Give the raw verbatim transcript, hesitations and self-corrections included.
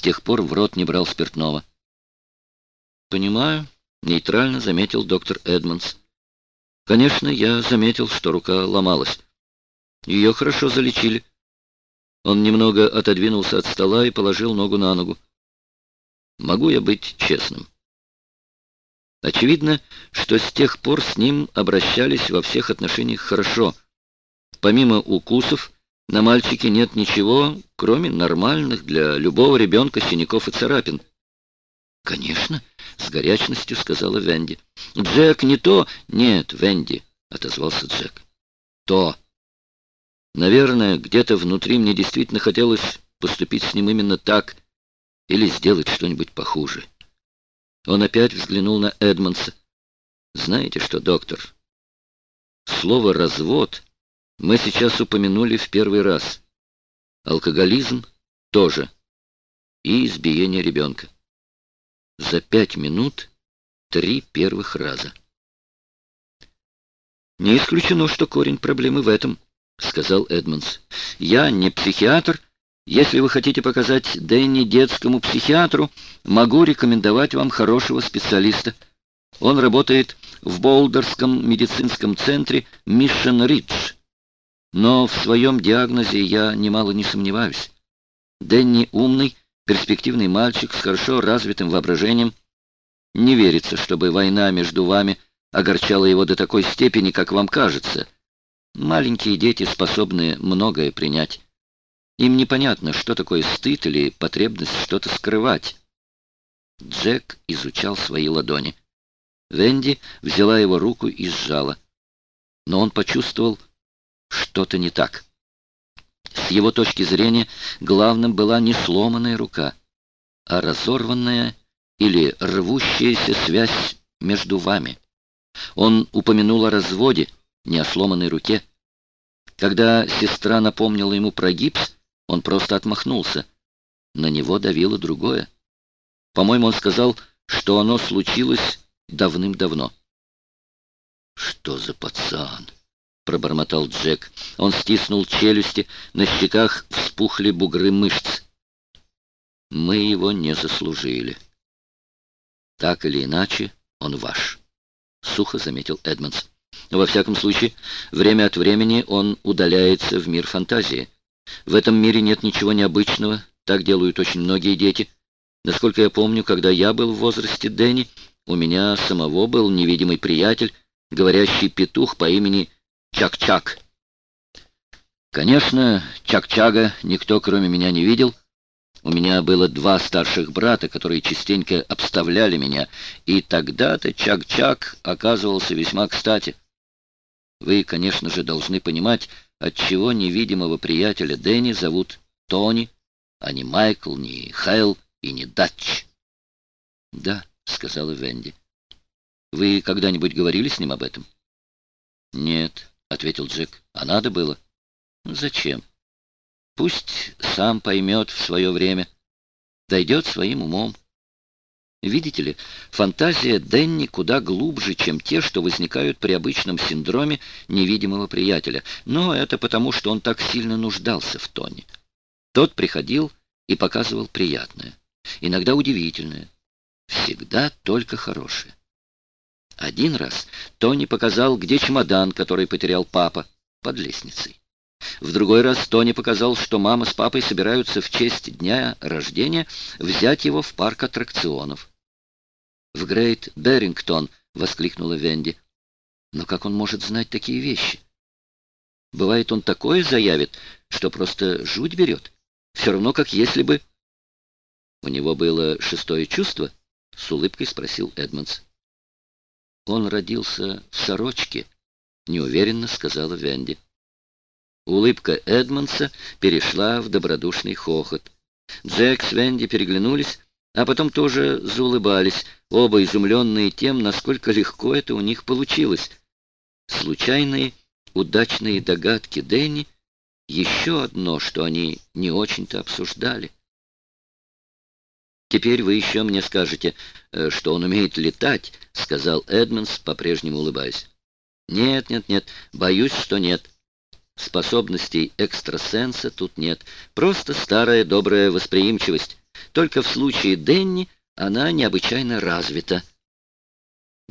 тех пор в рот не брал спиртного. «Понимаю», — нейтрально заметил доктор Эдмондс. «Конечно, я заметил, что рука ломалась. Ее хорошо залечили». Он немного отодвинулся от стола и положил ногу на ногу. «Могу я быть честным?» Очевидно, что с тех пор с ним обращались во всех отношениях хорошо. Помимо укусов, на мальчике нет ничего, кроме нормальных для любого ребенка синяков и царапин. «Конечно», — с горячностью сказала Венди. «Джек, не то...» «Нет, Венди», — отозвался Джек. «То. Наверное, где-то внутри мне действительно хотелось поступить с ним именно так или сделать что-нибудь похуже». Он опять взглянул на Эдмондса. «Знаете что, доктор, слово «развод» мы сейчас упомянули в первый раз. Алкоголизм тоже. И избиение ребенка. За пять минут три первых раза». «Не исключено, что корень проблемы в этом», — сказал Эдмондс. «Я не психиатр. Если вы хотите показать Дэнни детскому психиатру, могу рекомендовать вам хорошего специалиста. Он работает в Болдерском медицинском центре Мишен Ридж. Но в своем диагнозе я немало не сомневаюсь. Дэнни умный, перспективный мальчик с хорошо развитым воображением. Не верится, чтобы война между вами огорчала его до такой степени, как вам кажется. Маленькие дети способны многое принять. Им непонятно, что такое стыд или потребность что-то скрывать». Джек изучал свои ладони. Венди взяла его руку и сжала. Но он почувствовал, что-то не так. С его точки зрения, главным была не сломанная рука, а разорванная или рвущаяся связь между вами. Он упомянул о разводе, не о сломанной руке. Когда сестра напомнила ему про гипс, он просто отмахнулся. На него давило другое. По-моему, он сказал, что оно случилось давным-давно. «Что за пацан?» — пробормотал Джек. Он стиснул челюсти, на щеках вспухли бугры мышц. «Мы его не заслужили. Так или иначе, он ваш», — сухо заметил Эдмондс. «Во всяком случае, время от времени он удаляется в мир фантазии. В этом мире нет ничего необычного, так делают очень многие дети. Насколько я помню, когда я был в возрасте Дэнни, у меня самого был невидимый приятель, говорящий петух по имени Чак-Чак. Конечно, Чак-Чага никто, кроме меня, не видел. У меня было два старших брата, которые частенько обставляли меня, и тогда-то Чак-Чак оказывался весьма кстати. Вы, конечно же, должны понимать, отчего невидимого приятеля Дэнни зовут Тони, а не Майкл, не Хэл и не Датч». «Да», — сказала Венди. «Вы когда-нибудь говорили с ним об этом?» «Нет», — ответил Джек. «А надо было?» «Зачем? Пусть сам поймет в свое время. Дойдет своим умом. Видите ли, фантазия Дэнни куда глубже, чем те, что возникают при обычном синдроме невидимого приятеля. Но это потому, что он так сильно нуждался в Тони. Тот приходил и показывал приятное, иногда удивительное, всегда только хорошее. Один раз Тони показал, где чемодан, который потерял папа, под лестницей. В другой раз Тони показал, что мама с папой собираются в честь дня рождения взять его в парк аттракционов. «В Грейт Беррингтон!» — воскликнула Венди. «Но как он может знать такие вещи? Бывает, он такое заявит, что просто жуть берет. Все равно, как если бы...» «У него было шестое чувство?» — с улыбкой спросил Эдмондс. «Он родился в сорочке», — неуверенно сказала Венди. Улыбка Эдмондса перешла в добродушный хохот. Джек с Венди переглянулись, а потом тоже заулыбались, оба изумленные тем, насколько легко это у них получилось. Случайные, удачные догадки Дэнни — еще одно, что они не очень-то обсуждали. «Теперь вы еще мне скажете, что он умеет летать», — сказал Эдмондс, по-прежнему улыбаясь. «Нет, нет, нет, боюсь, что нет. Способностей экстрасенса тут нет. Просто старая добрая восприимчивость. Только в случае Денни она необычайно развита.